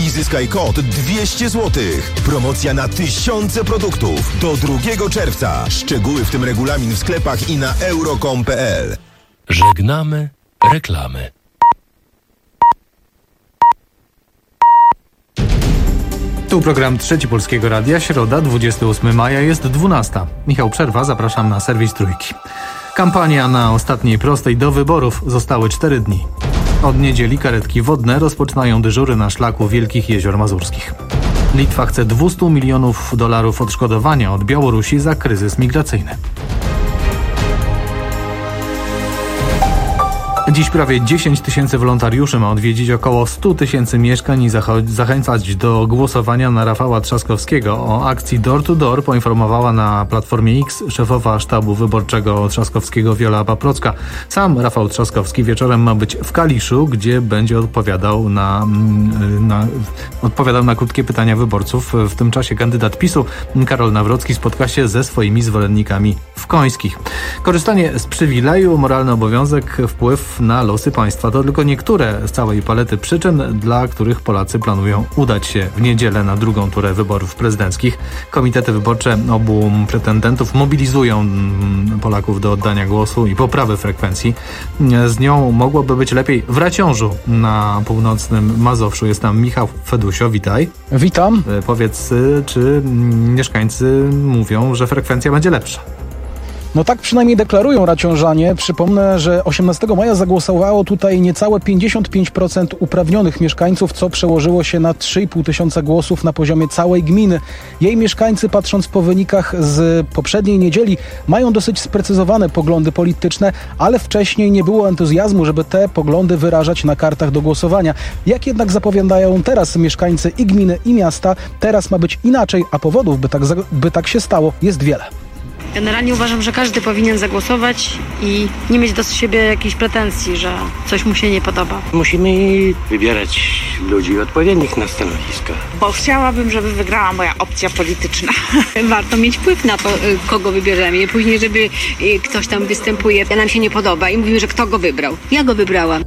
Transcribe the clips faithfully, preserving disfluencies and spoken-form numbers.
i zyskaj kod dwieście złotych. Promocja na tysiące produktów do drugiego czerwca. Szczegóły w tym regulamin w sklepach i na euro kropka com kropka p l. Żegnamy reklamy. Tu program Trzeci Polskiego Radia, środa, dwudziestego ósmego maja, jest dwunasta. Michał Przerwa, zapraszam na serwis Trójki. Kampania na ostatniej prostej do wyborów. Zostały cztery dni. Od niedzieli karetki wodne rozpoczynają dyżury na szlaku Wielkich Jezior Mazurskich. Litwa chce dwieście milionów dolarów odszkodowania od Białorusi za kryzys migracyjny. Dziś prawie dziesięć tysięcy wolontariuszy ma odwiedzić około sto tysięcy mieszkań i zacho- zachęcać do głosowania na Rafała Trzaskowskiego. O akcji Door to Door poinformowała na Platformie X szefowa sztabu wyborczego Trzaskowskiego Wiola Paprocka. Sam Rafał Trzaskowski wieczorem ma być w Kaliszu, gdzie będzie odpowiadał na, na, odpowiadał na krótkie pytania wyborców. W tym czasie kandydat PiSu Karol Nawrocki spotka się ze swoimi zwolennikami w Końskich. Korzystanie z przywileju, moralny obowiązek, wpływ na losy państwa to tylko niektóre z całej palety przyczyn, dla których Polacy planują udać się w niedzielę na drugą turę wyborów prezydenckich. Komitety wyborcze obu pretendentów mobilizują Polaków do oddania głosu i poprawy frekwencji. Z nią mogłoby być lepiej w Raciążu na północnym Mazowszu. Jest tam Michał Fedusio, witaj. Witam. Powiedz, czy mieszkańcy mówią, że frekwencja będzie lepsza? No tak przynajmniej deklarują raciążanie. Przypomnę, że osiemnastego maja zagłosowało tutaj niecałe pięćdziesiąt pięć procent uprawnionych mieszkańców, co przełożyło się na trzy i pół tysiąca głosów na poziomie całej gminy. Jej mieszkańcy, patrząc po wynikach z poprzedniej niedzieli, mają dosyć sprecyzowane poglądy polityczne, ale wcześniej nie było entuzjazmu, żeby te poglądy wyrażać na kartach do głosowania. Jak jednak zapowiadają teraz mieszkańcy i gminy, i miasta, teraz ma być inaczej, a powodów, by tak, by tak się stało, jest wiele. Generalnie uważam, że każdy powinien zagłosować i nie mieć do siebie jakichś pretensji, że coś mu się nie podoba. Musimy wybierać ludzi odpowiednich na stanowiska. Bo chciałabym, żeby wygrała moja opcja polityczna. Warto mieć wpływ na to, kogo wybierzemy. I później, żeby ktoś tam występuje, nam się nie podoba i mówimy, że kto go wybrał. Ja go wybrałam.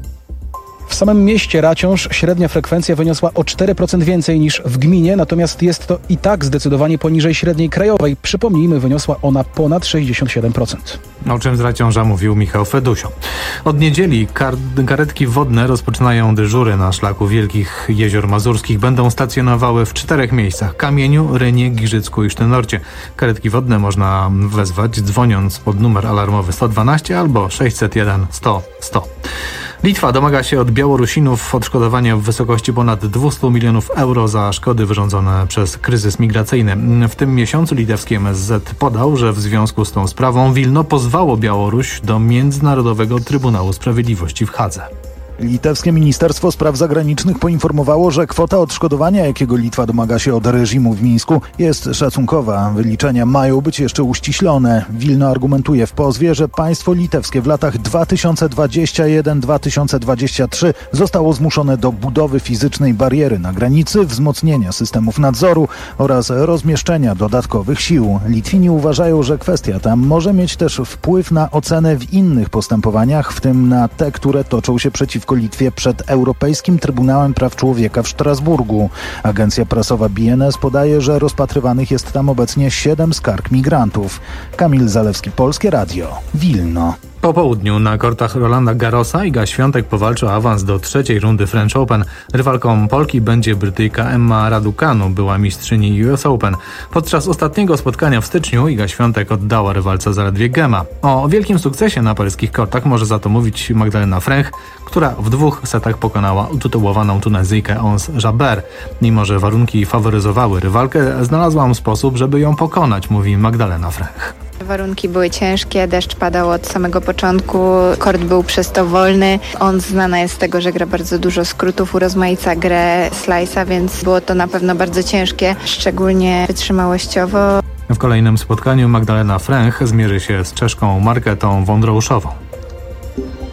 W samym mieście Raciąż średnia frekwencja wyniosła o cztery procent więcej niż w gminie, natomiast jest to i tak zdecydowanie poniżej średniej krajowej. Przypomnijmy, wyniosła ona ponad sześćdziesiąt siedem procent. O czym z Raciąża mówił Michał Fedusio. Od niedzieli kar- karetki wodne rozpoczynają dyżury na szlaku Wielkich Jezior Mazurskich. Będą stacjonowały w czterech miejscach: Kamieniu, Rynie, Giżycku i Sztynorcie. Karetki wodne można wezwać dzwoniąc pod numer alarmowy sto dwanaście albo sześćset jeden sto sto. Litwa domaga się od Białorusinów odszkodowania w wysokości ponad dwieście milionów euro za szkody wyrządzone przez kryzys migracyjny. W tym miesiącu litewski M S Z podał, że w związku z tą sprawą Wilno pozwało Białoruś do Międzynarodowego Trybunału Sprawiedliwości w Hadze. Litewskie Ministerstwo Spraw Zagranicznych poinformowało, że kwota odszkodowania, jakiego Litwa domaga się od reżimu w Mińsku, jest szacunkowa. Wyliczenia mają być jeszcze uściślone. Wilno argumentuje w pozwie, że państwo litewskie w latach dwa tysiące dwudziestym pierwszym do dwa tysiące dwudziestego trzeciego zostało zmuszone do budowy fizycznej bariery na granicy, wzmocnienia systemów nadzoru oraz rozmieszczenia dodatkowych sił. Litwini uważają, że kwestia ta może mieć też wpływ na ocenę w innych postępowaniach, w tym na te, które toczą się przeciwko Litwie przed Europejskim Trybunałem Praw Człowieka w Strasburgu. Agencja prasowa B N S podaje, że rozpatrywanych jest tam obecnie siedem skarg migrantów. Kamil Zalewski, Polskie Radio, Wilno. Po południu na kortach Rolanda Garrosa Iga Świątek powalczy o awans do trzeciej rundy French Open. Rywalką Polki będzie Brytyjka Emma Raducanu, była mistrzyni U S Open. Podczas ostatniego spotkania w styczniu Iga Świątek oddała rywalce zaledwie gema. O wielkim sukcesie na paryskich kortach może za to mówić Magdalena Fręch, która w dwóch setach pokonała utytułowaną Tunezyjkę Ons Jabeur. Mimo że warunki faworyzowały rywalkę, znalazłam sposób, żeby ją pokonać, mówi Magdalena Fręch. Warunki były ciężkie, deszcz padał od samego początku, kort był przez to wolny. On znana jest z tego, że gra bardzo dużo skrótów, urozmaica grę slice'a, więc było to na pewno bardzo ciężkie, szczególnie wytrzymałościowo. W kolejnym spotkaniu Magdalena Fręch zmierzy się z Czeszką Marketą Wondrouszową.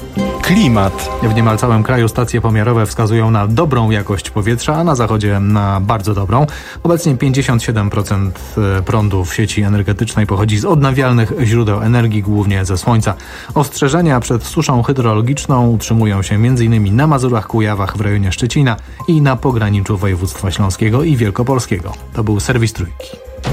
Klimat. W niemal całym kraju stacje pomiarowe wskazują na dobrą jakość powietrza, a na zachodzie na bardzo dobrą. Obecnie pięćdziesiąt siedem procent prądu w sieci energetycznej pochodzi z odnawialnych źródeł energii, głównie ze słońca. Ostrzeżenia przed suszą hydrologiczną utrzymują się m.in. na Mazurach, Kujawach, w rejonie Szczecina i na pograniczu województwa śląskiego i wielkopolskiego. To był serwis Trójki.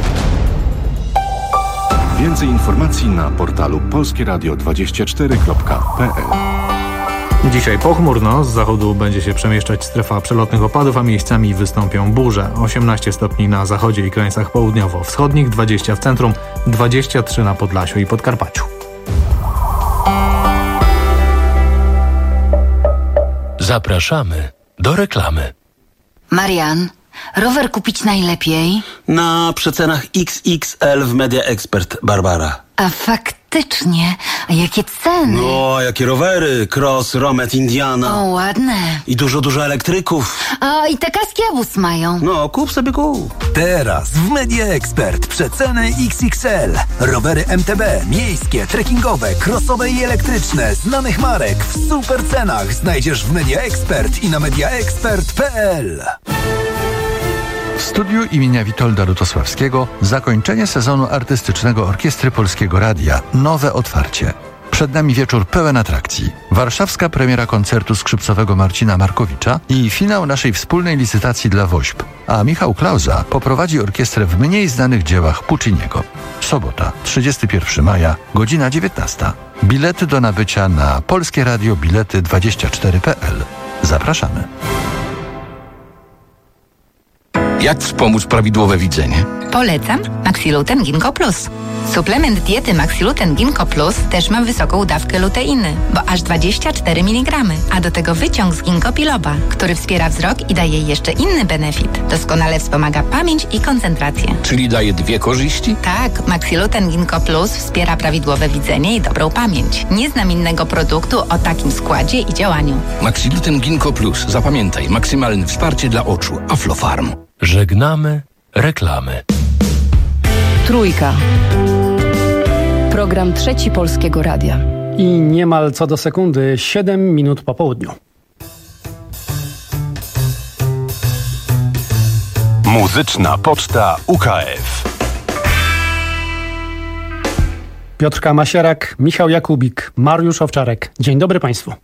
Więcej informacji na portalu polskie radio dwadzieścia cztery kropka p l. Dzisiaj pochmurno, z zachodu będzie się przemieszczać strefa przelotnych opadów, a miejscami wystąpią burze. osiemnaście stopni na zachodzie i krańcach południowo-wschodnich, dwadzieścia w centrum, dwadzieścia trzy na Podlasiu i Podkarpaciu. Zapraszamy do reklamy. Marian, rower kupić najlepiej? Na przecenach X X L w Media Expert, Barbara. A faktycznie, a jakie ceny? O, jakie rowery, Cross, Romet, Indiana. O, ładne. I dużo, dużo elektryków. O, i te kaski Abus mają. No, kup sobie kup. Teraz w Media Expert przeceny X X L. Rowery M T B, miejskie, trekkingowe, crossowe i elektryczne, znanych marek w super cenach znajdziesz w Media Expert i na mediaexpert kropka p l. W studiu imienia Witolda Lutosławskiego zakończenie sezonu artystycznego Orkiestry Polskiego Radia. Nowe otwarcie. Przed nami wieczór pełen atrakcji. Warszawska premiera koncertu skrzypcowego Marcina Markowicza i finał naszej wspólnej licytacji dla WOŚP. A Michał Klauza poprowadzi orkiestrę w mniej znanych dziełach Pucciniego. Sobota, trzydziestego pierwszego maja, godzina dziewiętnasta. Bilety do nabycia na Polskie Radio Bilety dwadzieścia cztery kropka p l. Zapraszamy. Jak wspomóc prawidłowe widzenie? Polecam Maxiluten Ginkgo Plus. Suplement diety Maxiluten Ginkgo Plus też ma wysoką dawkę luteiny, bo aż dwadzieścia cztery miligramy, a do tego wyciąg z ginkgo biloba, który wspiera wzrok i daje jeszcze inny benefit. Doskonale wspomaga pamięć i koncentrację. Czyli daje dwie korzyści? Tak, Maxiluten Ginkgo Plus wspiera prawidłowe widzenie i dobrą pamięć. Nie znam innego produktu o takim składzie i działaniu. Maxiluten Ginkgo Plus. Zapamiętaj, maksymalne wsparcie dla oczu. Aflofarm. Żegnamy reklamy. Trójka. Program Trzeci Polskiego Radia. I niemal co do sekundy, siedem minut po południu. Muzyczna Poczta U K F. Piotrka Masierak, Michał Jakubik, Mariusz Owczarek. Dzień dobry Państwu.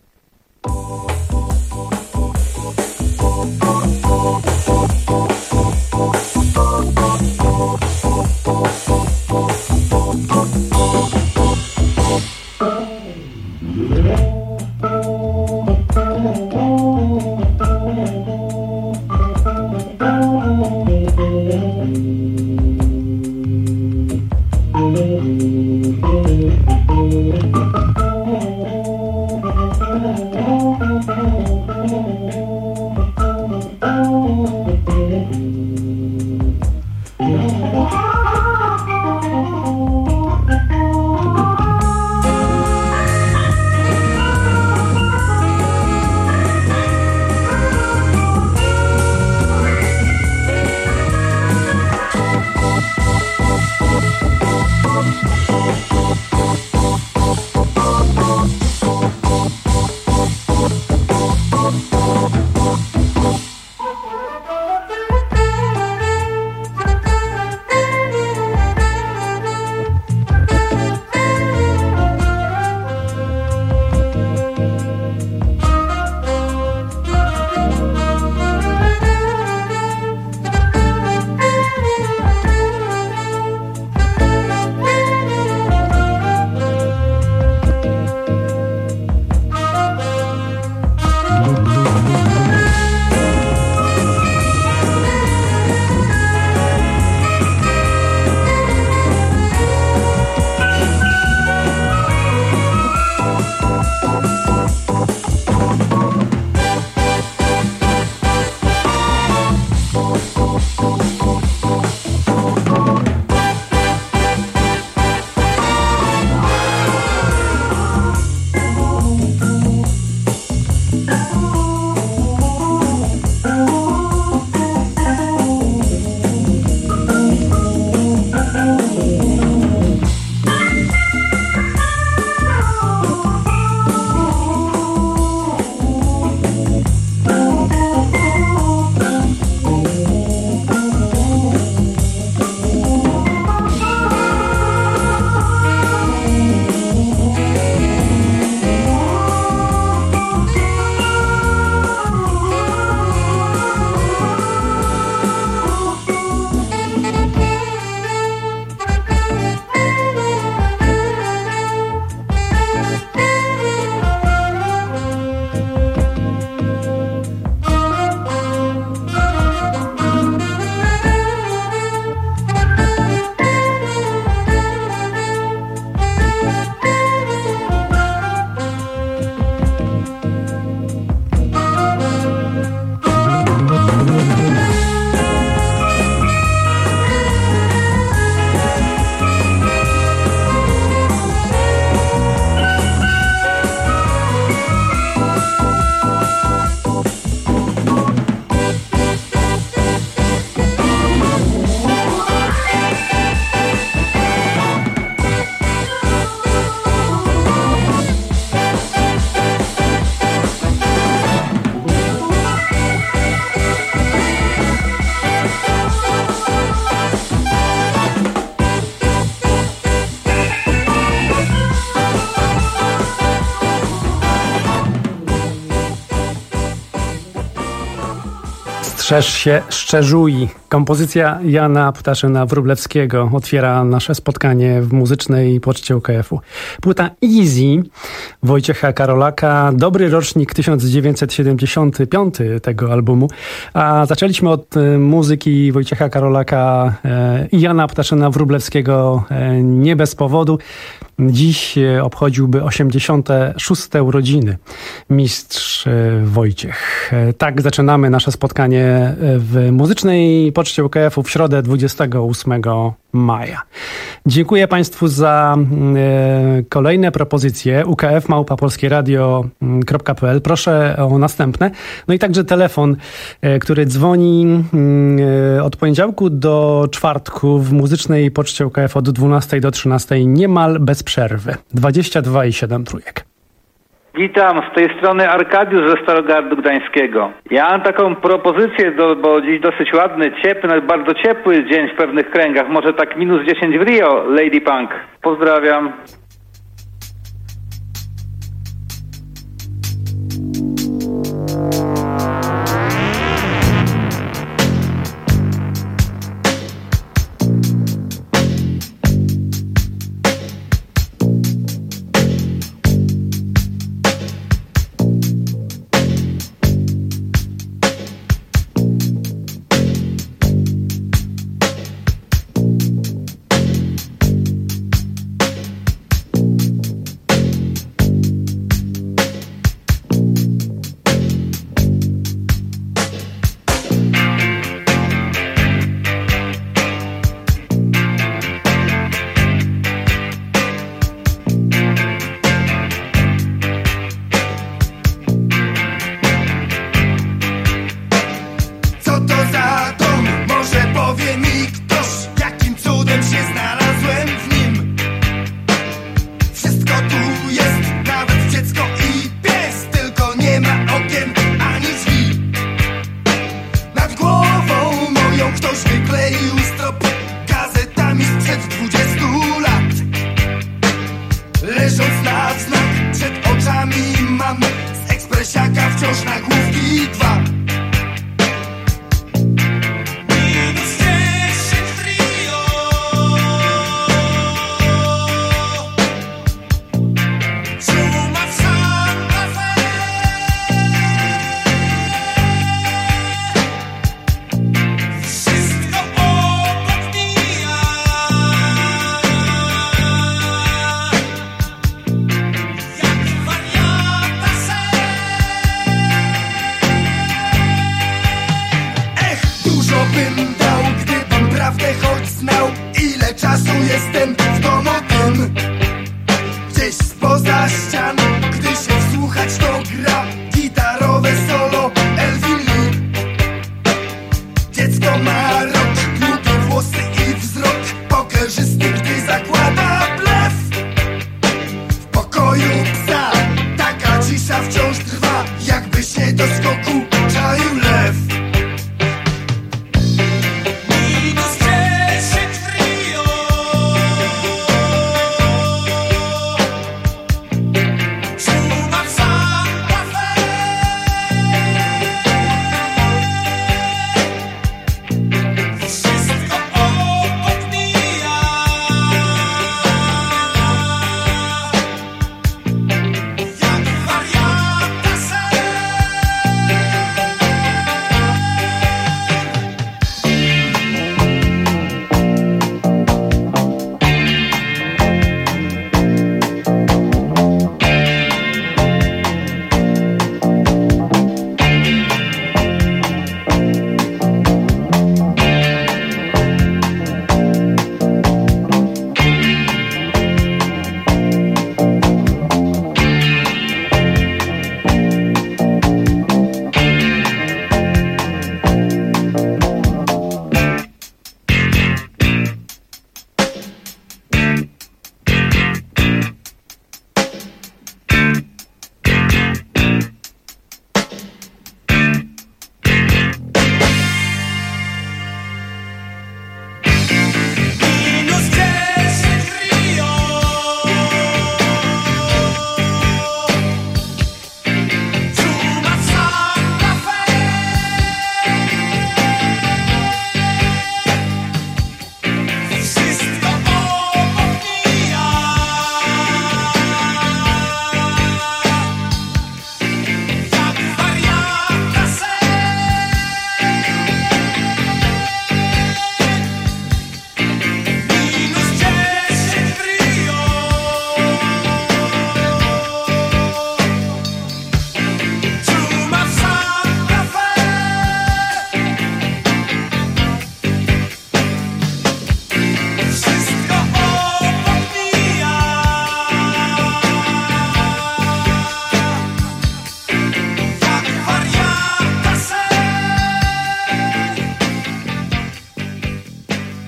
Strzeż się, szczerzuj. Kompozycja Jana Ptaszyna-Wróblewskiego otwiera nasze spotkanie w muzycznej poczcie U K F-u. Płyta Easy Wojciecha Karolaka, dobry rocznik tysiąc dziewięćset siedemdziesiąty piąty tego albumu. A zaczęliśmy od muzyki Wojciecha Karolaka i Jana Ptaszyna-Wróblewskiego nie bez powodu. Dziś obchodziłby osiemdziesiąte szóste urodziny mistrz Wojciech. Tak zaczynamy nasze spotkanie w muzycznej poczcie U K F-u w środę dwudziestego ósmego maja. Dziękuję Państwu za e, kolejne propozycje. U K F małpa polskie radio kropka p l. Proszę o następne. No i także telefon, e, który dzwoni e, od poniedziałku do czwartku w muzycznej poczcie U K F od dwunastej do trzynastej niemal bez przerwy. dwadzieścia dwa i siedem trójek. Witam, z tej strony Arkadiusz ze Starogardu Gdańskiego. Ja mam taką propozycję, do, bo dziś dosyć ładny, ciepły, bardzo ciepły dzień w pewnych kręgach, może tak minus dziesięć w Rio, Lady Punk. Pozdrawiam.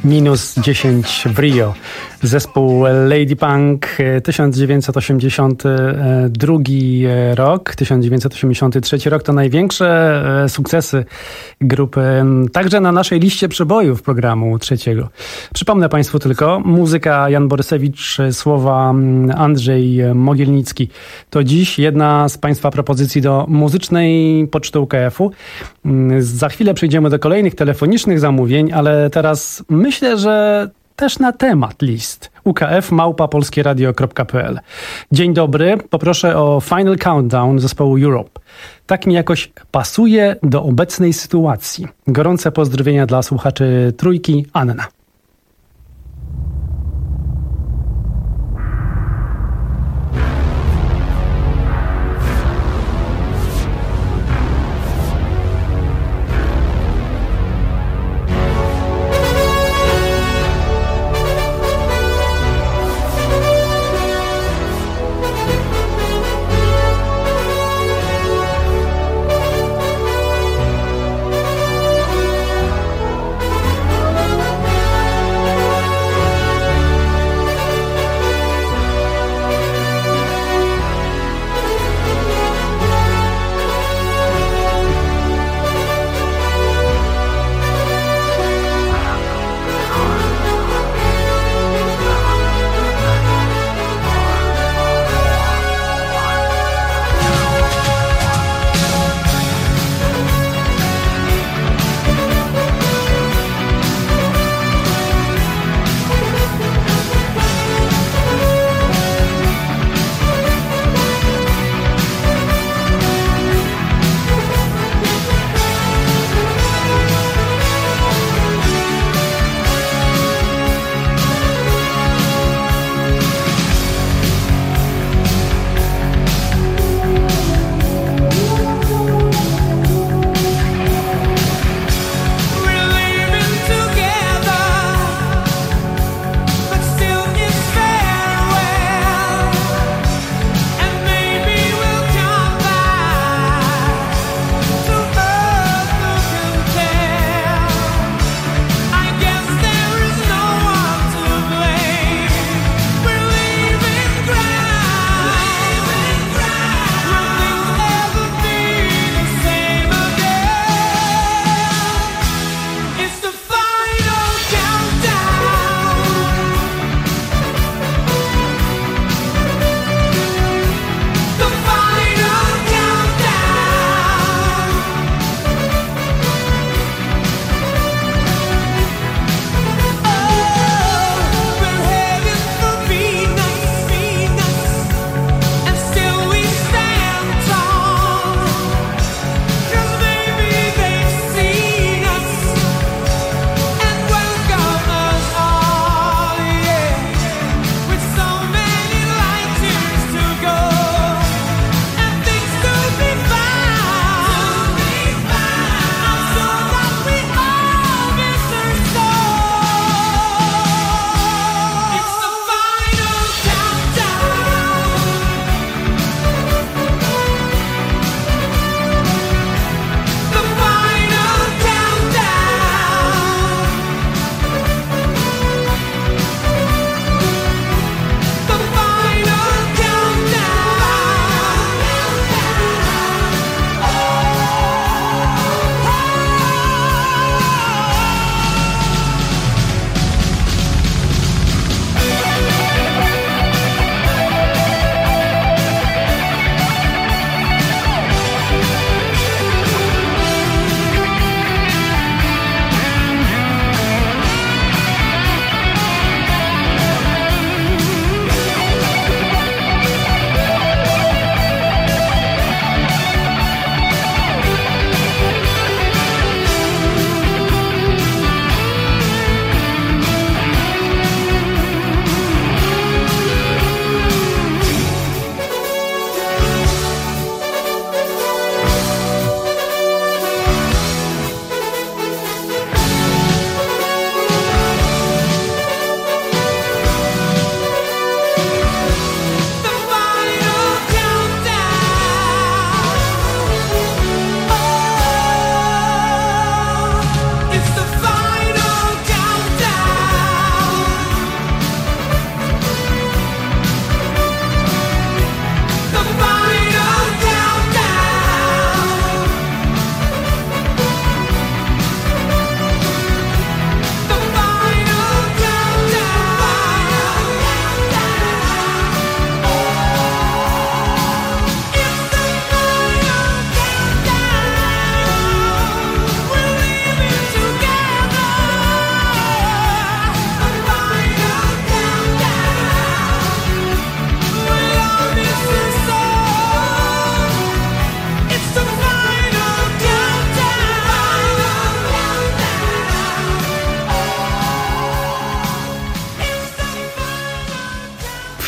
minus dziesięć w Rio. Zespół Lady Punk, tysiąc dziewięćset osiemdziesiąty drugi rok, tysiąc dziewięćset osiemdziesiąty trzeci rok to największe sukcesy grupy, także na naszej liście przebojów programu trzeciego. Przypomnę Państwu tylko, muzyka Jan Borysewicz, słowa Andrzej Mogielnicki. To dziś jedna z Państwa propozycji do muzycznej poczty U K F-u. Za chwilę przejdziemy do kolejnych telefonicznych zamówień, ale teraz myślę, że też na temat list. U K F małpa polskieradio kropka p l. Dzień dobry, poproszę o Final Countdown zespołu Europe. Tak mi jakoś pasuje do obecnej sytuacji. Gorące pozdrowienia dla słuchaczy Trójki, Anna.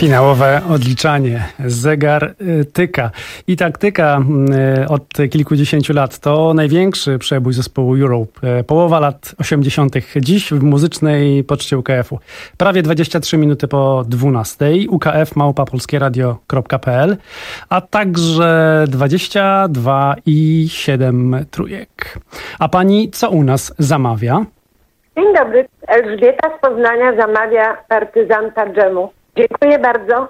Finałowe odliczanie. Zegar tyka. I tak tyka od kilkudziesięciu lat. To największy przebój zespołu Europe. Połowa lat osiemdziesiątych. Dziś w muzycznej poczcie U K F-u. Prawie dwadzieścia trzy minuty po dwunastej. U K F małpa polskieradio kropka p l, a także dwadzieścia dwa i siedem trójek. A pani co u nas zamawia? Dzień dobry. Elżbieta z Poznania zamawia partyzanta dżemu. Dziękuję bardzo.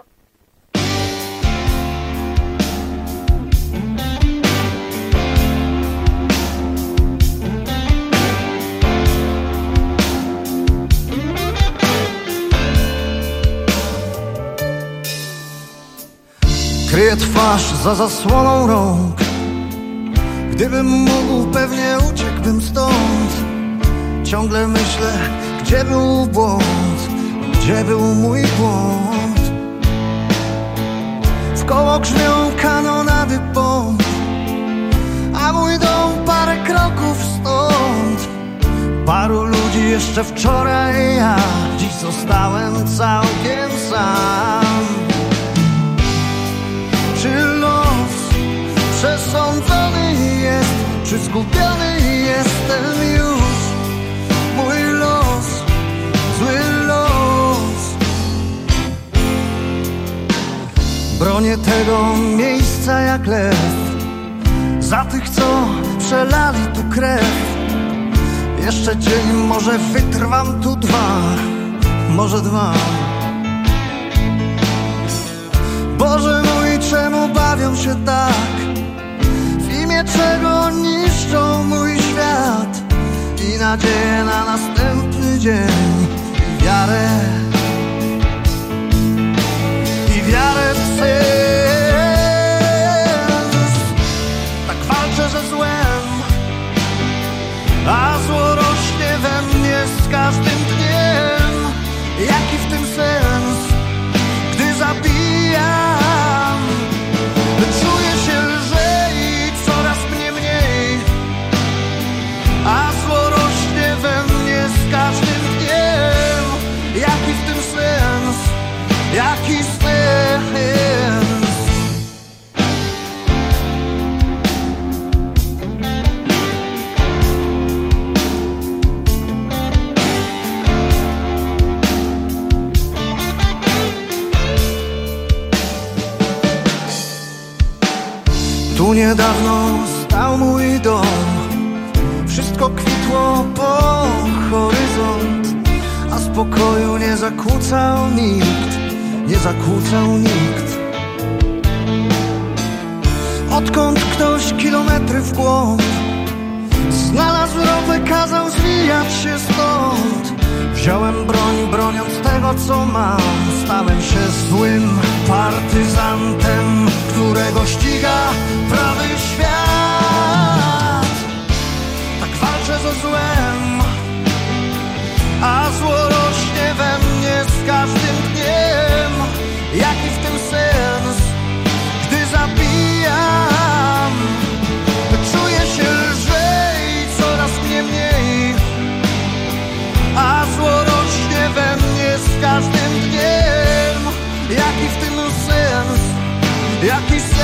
Kryję twarz za zasłoną rąk. Gdybym mógł, pewnie uciekłbym stąd. Ciągle myślę, gdzie był błąd, gdzie był mój błąd. Wkoło grzmią kanonady bomb, a mój dom parę kroków stąd. Paru ludzi jeszcze wczoraj, ja dziś zostałem całkiem sam. Czy los przesądzony jest, czy zgubiony jestem już? Mój los, zły los. Bronię tego miejsca jak lew, za tych, co przelali tu krew. Jeszcze dzień, może wytrwam tu dwa, może dwa. Boże mój, czemu bawią się tak? W imię czego niszczą mój świat? I nadzieję na następny dzień, i wiarę, i wiarę w sens. Tak walczę ze złem, a zło rośnie we mnie z każdym dniem. Jaki w tym sens, gdy zabijam? Czuję się lżej, coraz mnie mniej, a zło rośnie we mnie z każdym dniem. Jaki w tym sens, jaki sens? Tu niedawno stał mój dom, wszystko kwitło po horyzont, a spokoju nie zakłócał nikt, nie zakłócał nikt. Odkąd ktoś kilometry w głąb znalazł ropę, kazał zwijać się stąd. Wziąłem broń, broniąc tego, co mam. Stałem się złym partyzantem, którego ściga prawy świat. Tak walczę ze złem, a zło rośnie we mnie z każdym dniem. Jaki w tym sens, gdy zabijam? Czuję się lżej, coraz mnie mniej, a zło rośnie we mnie z każdym dniem. Jaki w tym sens, jaki sens?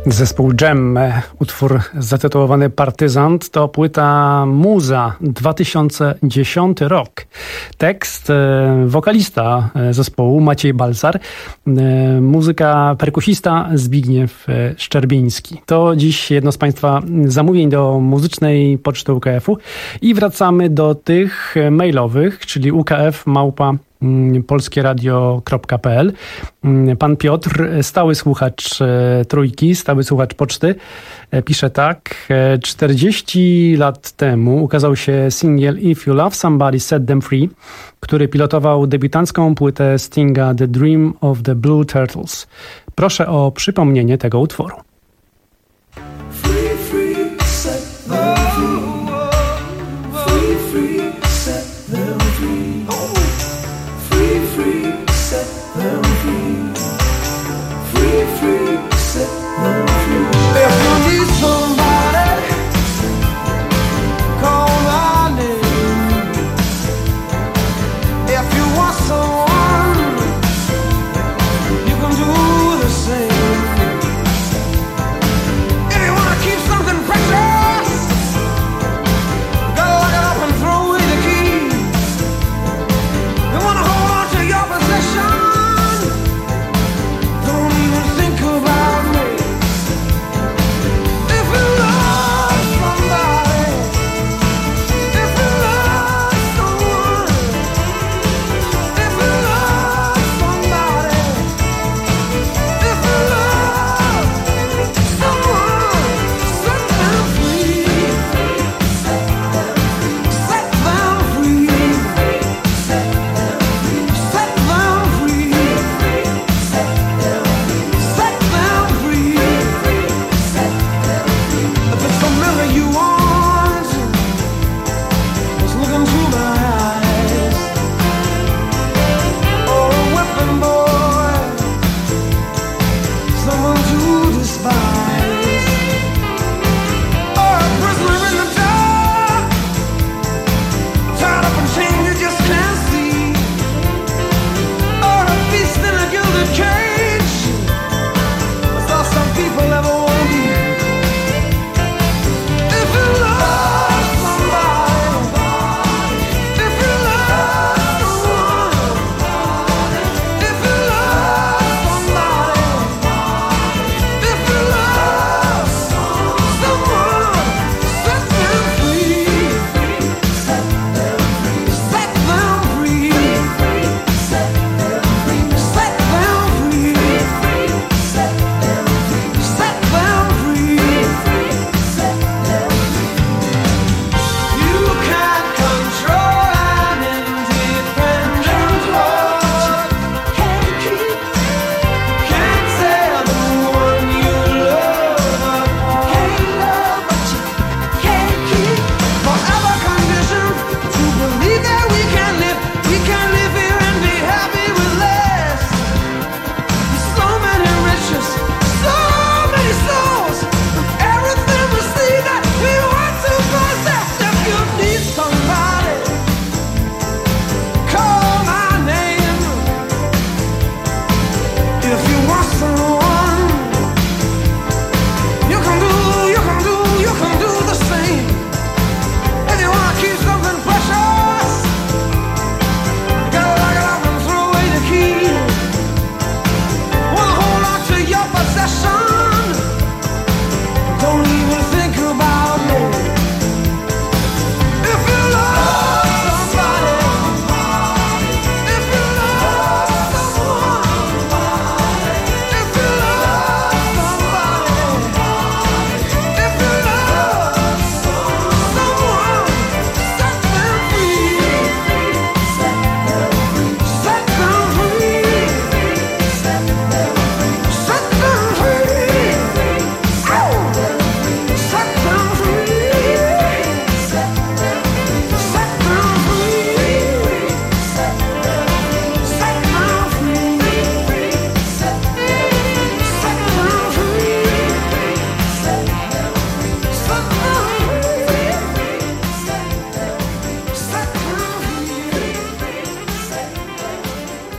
Zespół Dżem, utwór zatytułowany Partyzant, to płyta Muza, dwa tysiące dziesiąty rok. Tekst, wokalista zespołu Maciej Balcar, muzyka perkusista Zbigniew Szczerbiński. To dziś jedno z Państwa zamówień do muzycznej poczty U K F-u i wracamy do tych mailowych, czyli u k f małpa polskieradio kropka p l. Pan Piotr, stały słuchacz Trójki, stały słuchacz poczty, pisze tak. czterdzieści lat temu ukazał się singiel If You Love Somebody Set Them Free, który pilotował debiutancką płytę Stinga The Dream of the Blue Turtles. Proszę o przypomnienie tego utworu.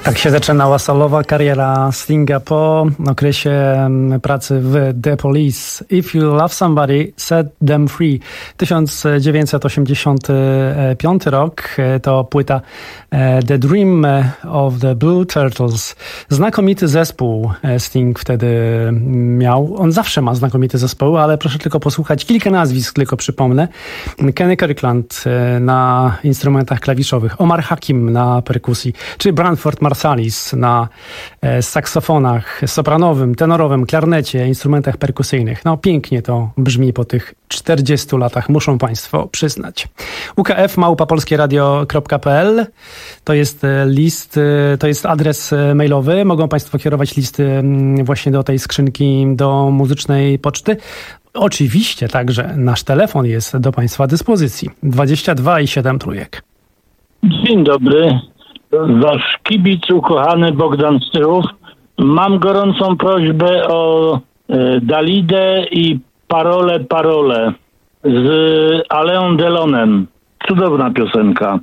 Tak się zaczynała solowa kariera Stinga po okresie pracy w The Police. If you love somebody, set them free. tysiąc dziewięćset osiemdziesiąty piąty rok to płyta The Dream of the Blue Turtles. Znakomity zespół Sting wtedy miał. On zawsze ma znakomite zespoły, ale proszę tylko posłuchać kilka nazwisk, tylko przypomnę. Kenny Kirkland na instrumentach klawiszowych, Omar Hakim na perkusji, czy Branford Marsalis na e, saksofonach sopranowym, tenorowym, klarnecie, instrumentach perkusyjnych. No pięknie to brzmi po tych czterdziestu latach, muszą Państwo przyznać. U K F małpa polskie radio kropka p l to jest list, to jest adres mailowy. Mogą Państwo kierować listy właśnie do tej skrzynki, do muzycznej poczty. Oczywiście także nasz telefon jest do Państwa dyspozycji. dwadzieścia dwa i siedem trójek. Dzień dobry. Wasz kibic ukochany Bogdan Strychów. Mam gorącą prośbę o e, Dalidę i Parole Parole z Alain Delonem. Cudowna piosenka.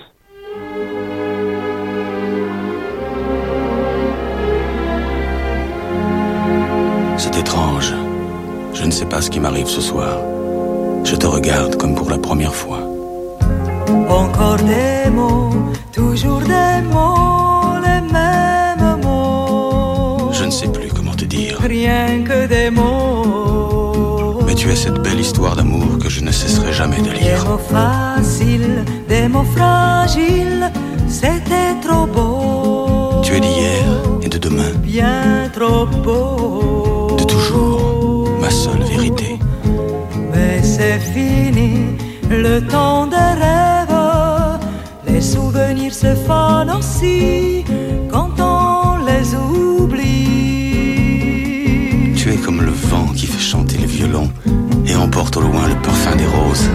C'est étrange. Je ne sais pas ce qui m'arrive ce soir. Je te regarde comme pour la première fois. Encore des mots, toujours des mots, les mêmes mots. Je ne sais plus comment te dire. Rien que des mots. Mais tu es cette belle histoire d'amour que je ne cesserai jamais de lire. Des mots faciles, des mots fragiles, c'était trop beau. Tu es d'hier et de demain. Bien trop beau. De toujours, ma seule vérité. Mais c'est fini, le temps des rêves. Les souvenirs se fanent aussi quand on les oublie. Tu es comme le vent qui fait chanter le violon et emporte au loin le parfum des roses.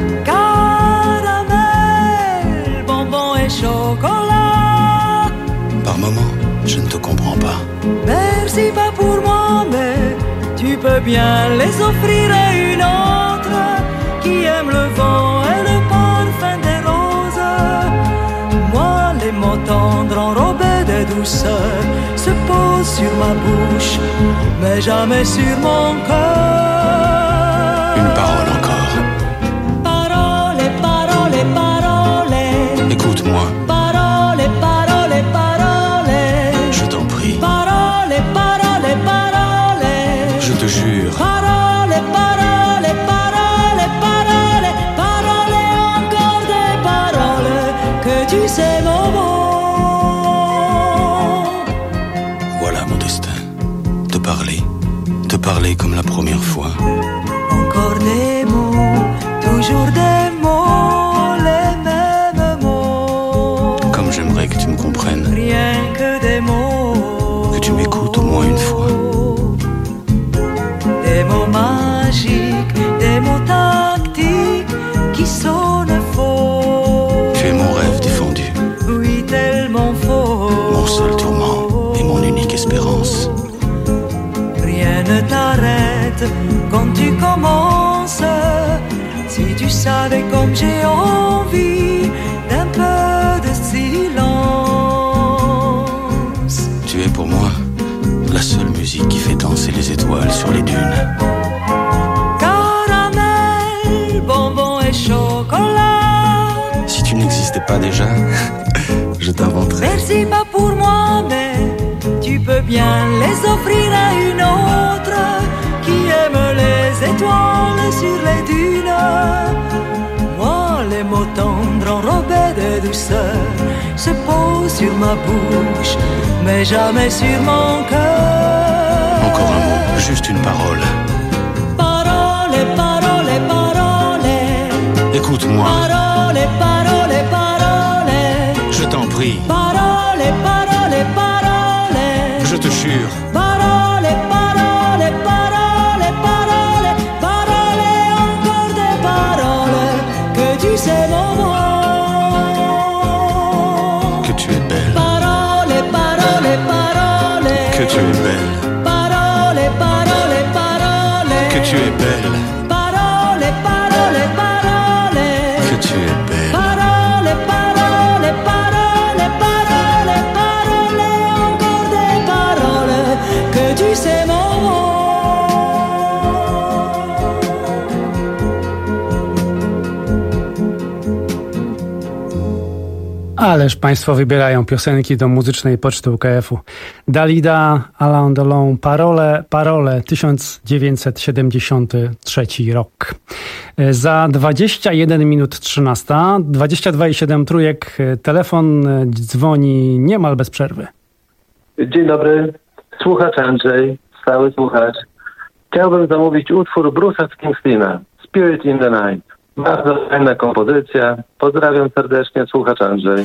Caramel, bonbon et chocolat. Par moments, je ne te comprends pas. Merci pas pour moi, mais tu peux bien les offrir à une autre qui aime le vent et le parfum des roses. Moi, les mots tendres enrobés de douceur se posent sur ma bouche, mais jamais sur mon cœur. Une parole encore. Parole, parole, parole. Écoute-moi. Parole, parole, parole. Je t'en prie. Parole, parole, parole. Je te jure. Parole, parole, parole, parole. Parole, encore des paroles que tu sais mon mot. Voilà mon destin. Te parler. Te parler comme la première fois. Encore des mots, toujours des mots, les mêmes mots. Comme j'aimerais que tu me comprennes. Rien que des mots. Que tu m'écoutes au moins une fois. Des mots magiques, des mots tactiques qui sonnent faux. Tu es mon rêve défendu. Oui, tellement faux. Mon seul tourment et mon unique espérance. Rien ne t'arrête quand tu commences. Si tu savais comme j'ai envie d'un peu de silence. Tu es pour moi la seule musique qui fait danser les étoiles sur les dunes. Caramel, bonbon et chocolat. Si tu n'existais pas déjà, je t'inventerais. Merci pas pour moi, mais tu peux bien les offrir à une autre qui aime les étoiles sur les dunes. Moi, les mots tendres enrobés de douceur se posent sur ma bouche, mais jamais sur mon cœur. Encore un mot, juste une parole. Parole, parole, parole. Écoute-moi. Parole, parole, parole. Je t'en prie. Parole, parole, parole. Je te jure. Parole, parole, parole, parole. Parole, encore des paroles que tu sais mon mot. Que tu es belle. Parole, parole, parole. Que tu es belle. Parole, parole, parole. Que tu es belle. Parole, parole, parole. Que tu es belle. Parole, parole, parole, parole. Ależ państwo wybierają piosenki do muzycznej poczty U K F-u. Dalida, Alain Delon, Parole, Parole, tysiąc dziewięćset siedemdziesiąty trzeci rok. Za dwadzieścia jeden minut trzynasta, dwadzieścia dwa i siedem trójek, telefon dzwoni niemal bez przerwy. Dzień dobry, słuchacz Andrzej, stały słuchacz. Chciałbym zamówić utwór Bruce'a Springsteena, Spirit in the Night. Bardzo fajna kompozycja. Pozdrawiam serdecznie, słuchacz Andrzej.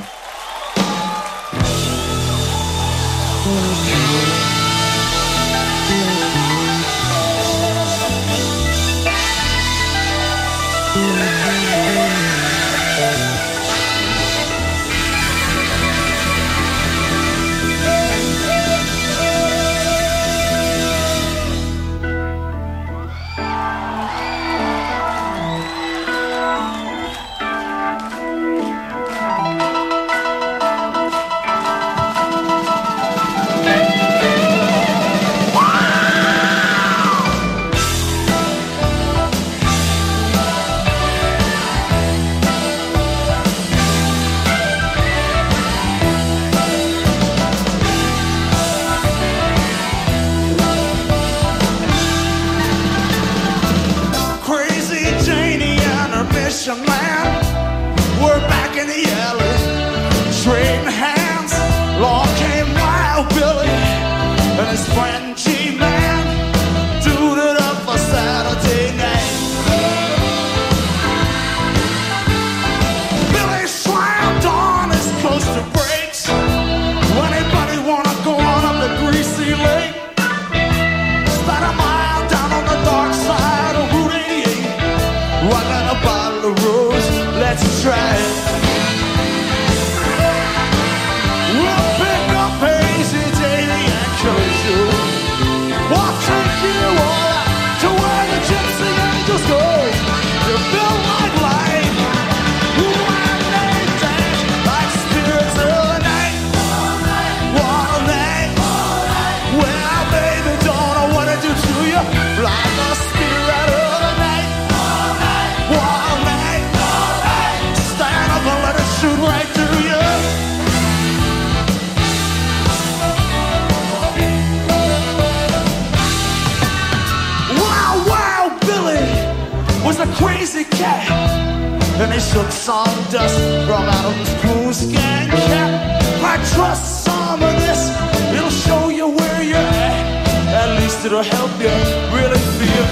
And they shook some dust from out of his coonskin cap. I trust some of this, it'll show you where you're at. At least it'll help you really feel.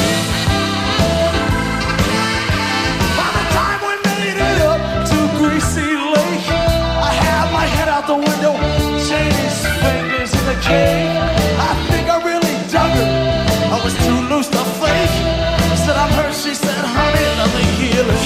By the time we made it up to Greasy Lake, I had my head out the window, Janie's fingers in the cake. I think I really dug her, I was too loose to fake. Said I'm hurt, she said, honey, nothing healing.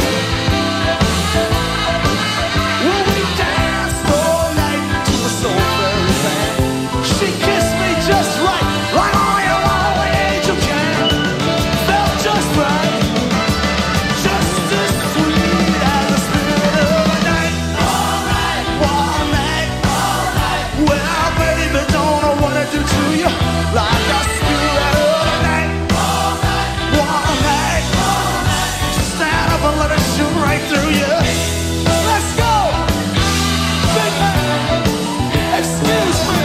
Well, we danced all night to the soul fairy band. She kissed me just right, like only a lonely angel can. Felt just right, just as sweet as the spirit of the night. All night, all night, all night. Well, baby, don't know what I do to you, like a spirit of the night. All night, all night, all night. Just stand up and let it shoot right through you. Let's go, big man. Excuse me.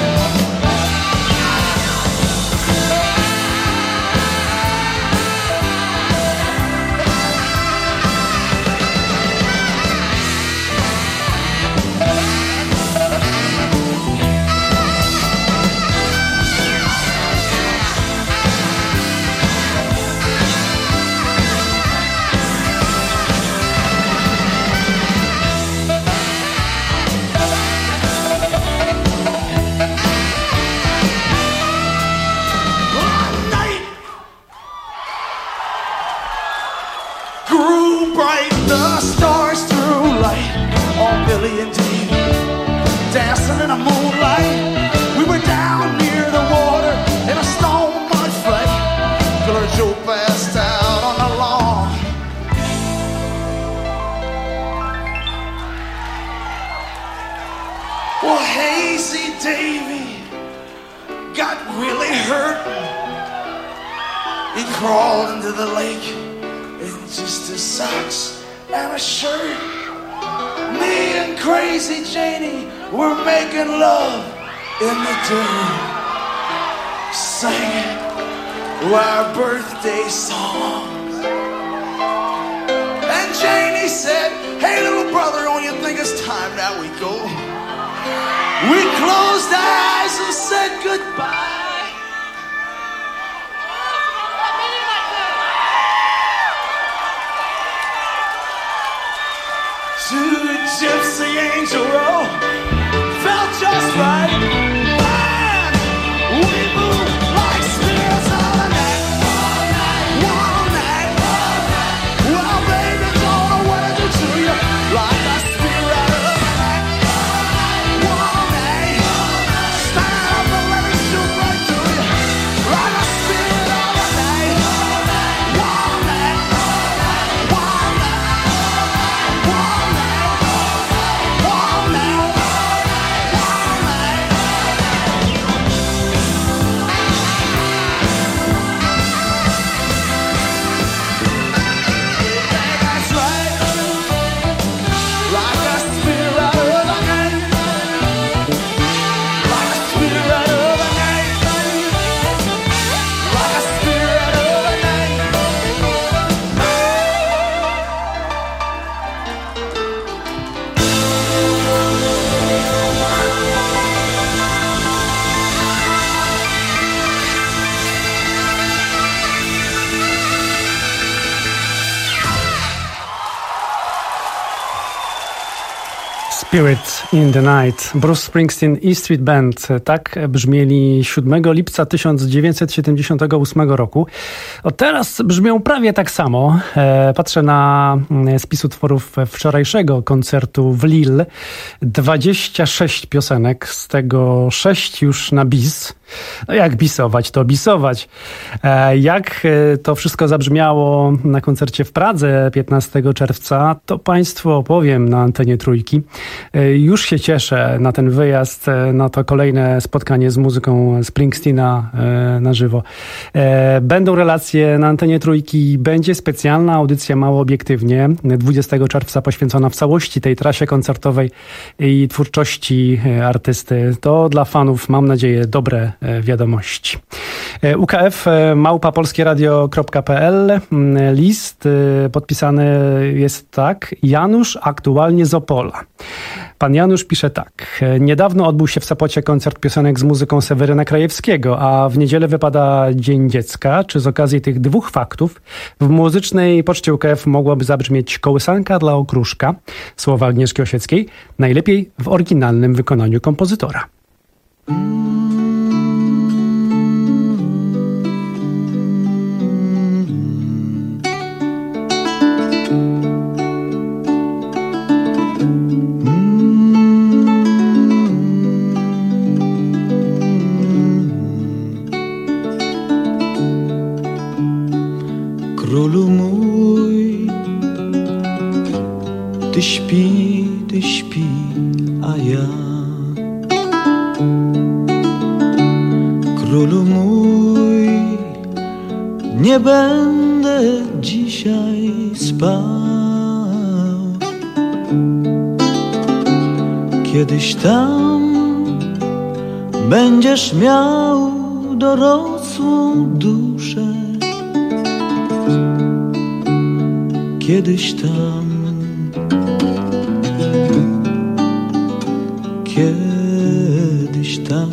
Grew bright, the stars threw light on Billy and Dee, dancing in the moonlight. We were down near the water in a stone mud fight. Killer Joe passed out on the lawn. Well, Hazy Davy got really hurt. He crawled into the lake in just his socks and a shirt. Me and crazy Janie were making love in the dark, singing our birthday songs. And Janie said, hey little brother, don't you think it's time that we go? We closed our eyes and said goodbye. To a gypsy angel roll, felt just right. And we moved like spirits all night, all night, all night, all night. Well, baby, don't know what I do to you, like a spirit of the night, all night, all night. Stand up and let me shoot right through you, like a spirit of the night, all night, all night, all night, all night, all night. Spirit in the Night, Bruce Springsteen i Street Band. Tak brzmieli siódmego lipca tysiąc dziewięćset siedemdziesiątego ósmego roku. O, teraz brzmią prawie tak samo. E, patrzę na spis utworów wczorajszego koncertu w Lille. dwadzieścia sześć piosenek, z tego sześć już na bis. No jak bisować, to bisować. E, jak to wszystko zabrzmiało na koncercie w Pradze piętnastego czerwca, to Państwu opowiem na antenie Trójki. E, już się cieszę na ten wyjazd, na to kolejne spotkanie z muzyką Springsteena e, na żywo. E, będą relacje na antenie Trójki, będzie specjalna audycja Mało Obiektywnie, dwudziestego czerwca poświęcona w całości tej trasie koncertowej i twórczości artysty. To dla fanów, mam nadzieję, dobre wiadomości. U K F małpa polskieradio kropka p l. List podpisany jest tak: Janusz, aktualnie z Opola. Pan Janusz pisze tak. Niedawno odbył się w Sopocie koncert piosenek z muzyką Seweryna Krajewskiego, a w niedzielę wypada Dzień Dziecka. Czy z okazji tych dwóch faktów w muzycznej poczcie U K F mogłaby zabrzmieć kołysanka dla okruszka, słowa Agnieszki Osieckiej, najlepiej w oryginalnym wykonaniu kompozytora. Królu mój, ty śpi, ty śpi, a ja. Królu mój, nie będę dzisiaj spał. Kiedyś tam będziesz miał dorosłą duszę. Kiedyś tam, kiedyś tam,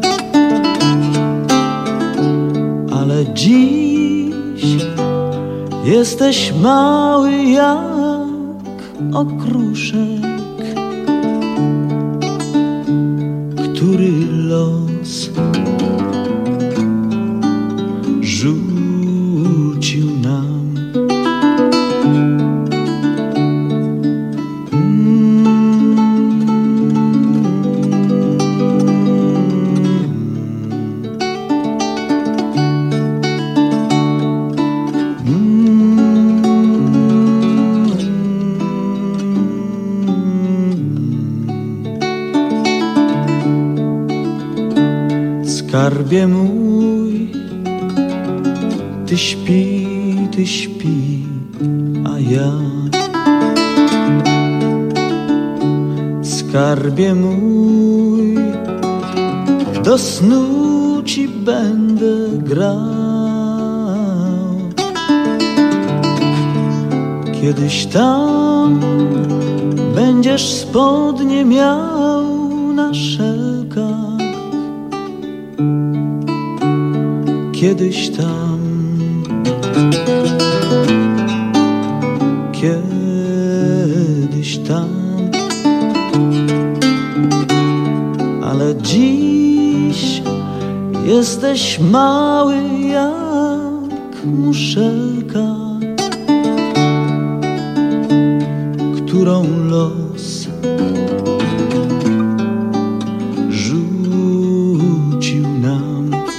ale dziś jesteś mały jak okruszek, który los rzucił nam. Skarbie mój, ty śpi, ty śpi, a ja skarbie mój, do snu ci będę grał. Kiedyś tam będziesz spodnie miał na szelkach. Kiedyś tam, kiedyś tam, ale dziś jesteś mały jak muszelka, którą los rzucił nam.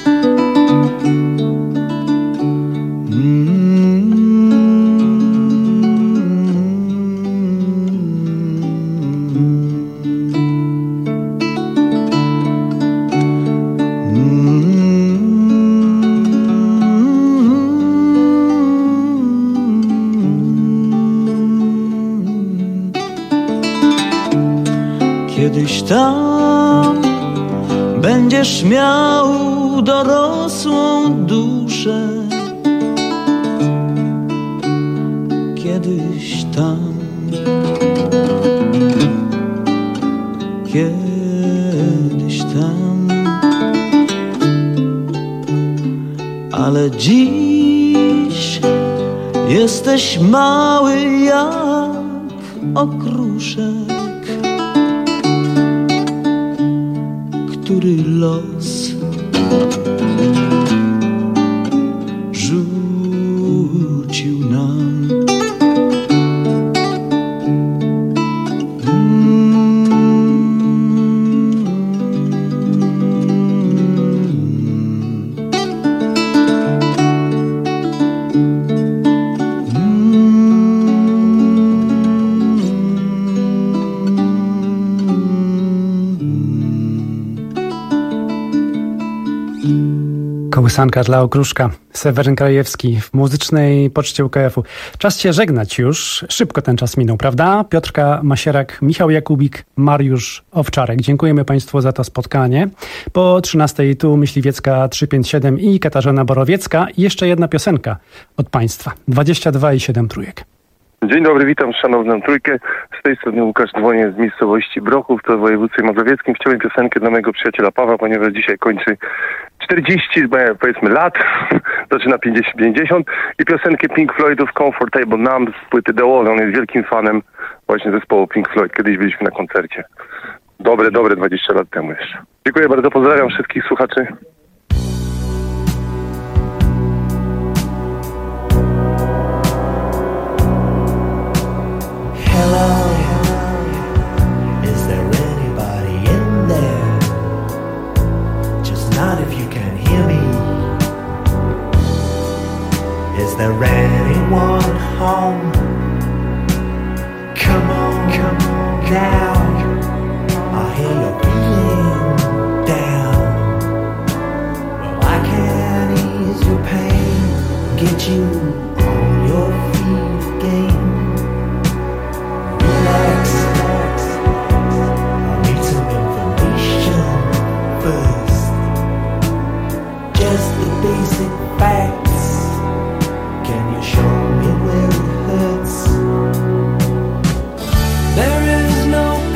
Kiedyś tam będziesz miał dorosłą duszę. Kiedyś tam, kiedyś tam, ale dziś jesteś mały jak okruszek, który los rzucił nam. Kołysanka dla okruszka. Seweryn Krajewski w muzycznej poczcie U K F-u. Czas się żegnać już. Szybko ten czas minął, prawda? Piotrka Masierak, Michał Jakubik, Mariusz Owczarek. Dziękujemy Państwu za to spotkanie. Po trzynastej tu Myśliwiecka trzysta pięćdziesiąt siedem i Katarzyna Borowiecka. I jeszcze jedna piosenka od Państwa. dwadzieścia dwa i siedem trójek. Dzień dobry, witam szanowną trójkę. Z tej strony Łukasz dzwonię z miejscowości Brochów, to w województwie mazowieckim. Chciałem piosenkę dla mojego przyjaciela Pawła, ponieważ dzisiaj kończy czterdzieści, powiedzmy, lat, zaczyna pięćdziesiąt, pięćdziesiąt i piosenkę Pink Floydów Comfortable Numb z płyty The Wall. On jest wielkim fanem właśnie zespołu Pink Floyd. Kiedyś byliśmy na koncercie. Dobre, dobre dwadzieścia lat temu jeszcze. Dziękuję bardzo, pozdrawiam wszystkich słuchaczy. Not if you can hear me. Is there anyone home? Come on, come on now. I hear you're feeling down. Well, I can ease your pain, get you on your feet again. Relax, relax. I need some information first. Just the basic facts. Can you show me where it hurts? There is no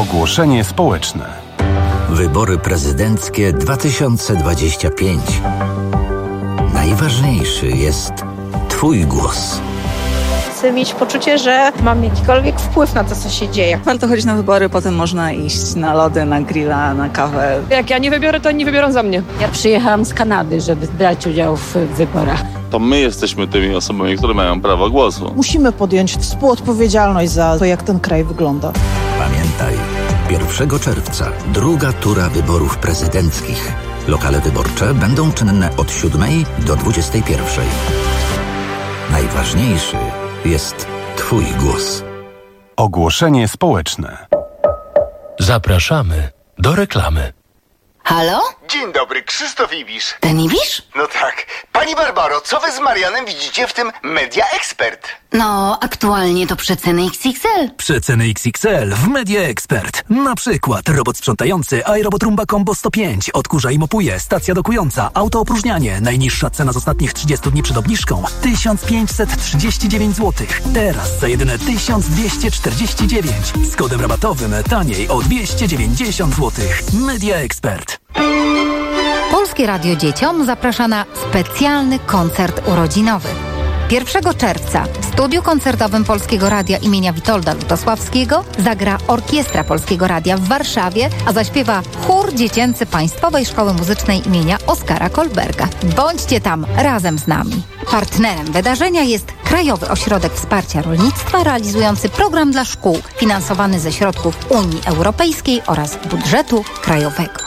Ogłoszenie społeczne. Wybory prezydenckie dwa tysiące dwadzieścia pięć. Najważniejszy jest Twój głos. Chcę mieć poczucie, że mam jakikolwiek wpływ na to, co się dzieje. Warto chodzić na wybory, potem można iść na lody, na grilla, na kawę. Jak ja nie wybiorę, to oni wybiorą za mnie. Ja przyjechałam z Kanady, żeby brać udział w wyborach. To my jesteśmy tymi osobami, które mają prawo głosu. Musimy podjąć współodpowiedzialność za to, jak ten kraj wygląda. Pamiętaj, pierwszego czerwca druga tura wyborów prezydenckich. Lokale wyborcze będą czynne od siódmej do dwudziestej pierwszej. Najważniejszy jest Twój głos. Ogłoszenie społeczne. Zapraszamy do reklamy. Halo? Dzień dobry, Krzysztof Ibisz. Ten Ibisz? No tak. Pani Barbaro, co wy z Marianem widzicie w tym Media Expert? No, aktualnie to przeceny X X L. Przeceny X X L w Media Expert. Na przykład robot sprzątający iRobot Roomba Combo sto pięć. Odkurza i mopuje, stacja dokująca, autoopróżnianie. Najniższa cena z ostatnich trzydziestu dni przed obniżką tysiąc pięćset trzydzieści dziewięć złotych. Teraz za jedyne tysiąc dwieście czterdzieści dziewięć. Z kodem rabatowym taniej o dwieście dziewięćdziesiąt złotych. Media Expert. Polskie Radio Dzieciom zaprasza na specjalny koncert urodzinowy. pierwszego czerwca w studiu koncertowym Polskiego Radia imienia Witolda Lutosławskiego zagra Orkiestra Polskiego Radia w Warszawie, a zaśpiewa chór dziecięcy Państwowej Szkoły Muzycznej imienia Oskara Kolberga. Bądźcie tam razem z nami. Partnerem wydarzenia jest Krajowy Ośrodek Wsparcia Rolnictwa realizujący program dla szkół finansowany ze środków Unii Europejskiej oraz budżetu krajowego.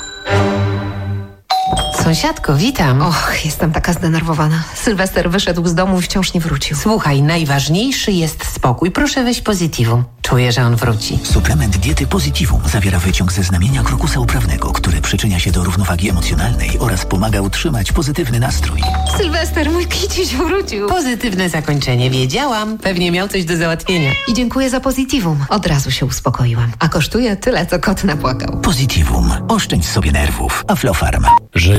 Sąsiadko, witam. Och, jestem taka zdenerwowana. Sylwester wyszedł z domu i wciąż nie wrócił. Słuchaj, najważniejszy jest spokój. Proszę weź Positivum. Czuję, że on wróci. Suplement diety Positivum zawiera wyciąg ze znamienia krokusa uprawnego, który przyczynia się do równowagi emocjonalnej oraz pomaga utrzymać pozytywny nastrój. Sylwester, mój kiciuś wrócił. Pozytywne zakończenie, wiedziałam. Pewnie miał coś do załatwienia. I dziękuję za Positivum. Od razu się uspokoiłam. A kosztuje tyle, co kot napłakał. Positivum. Oszczędź sobie nerwów. Aflofarm. Że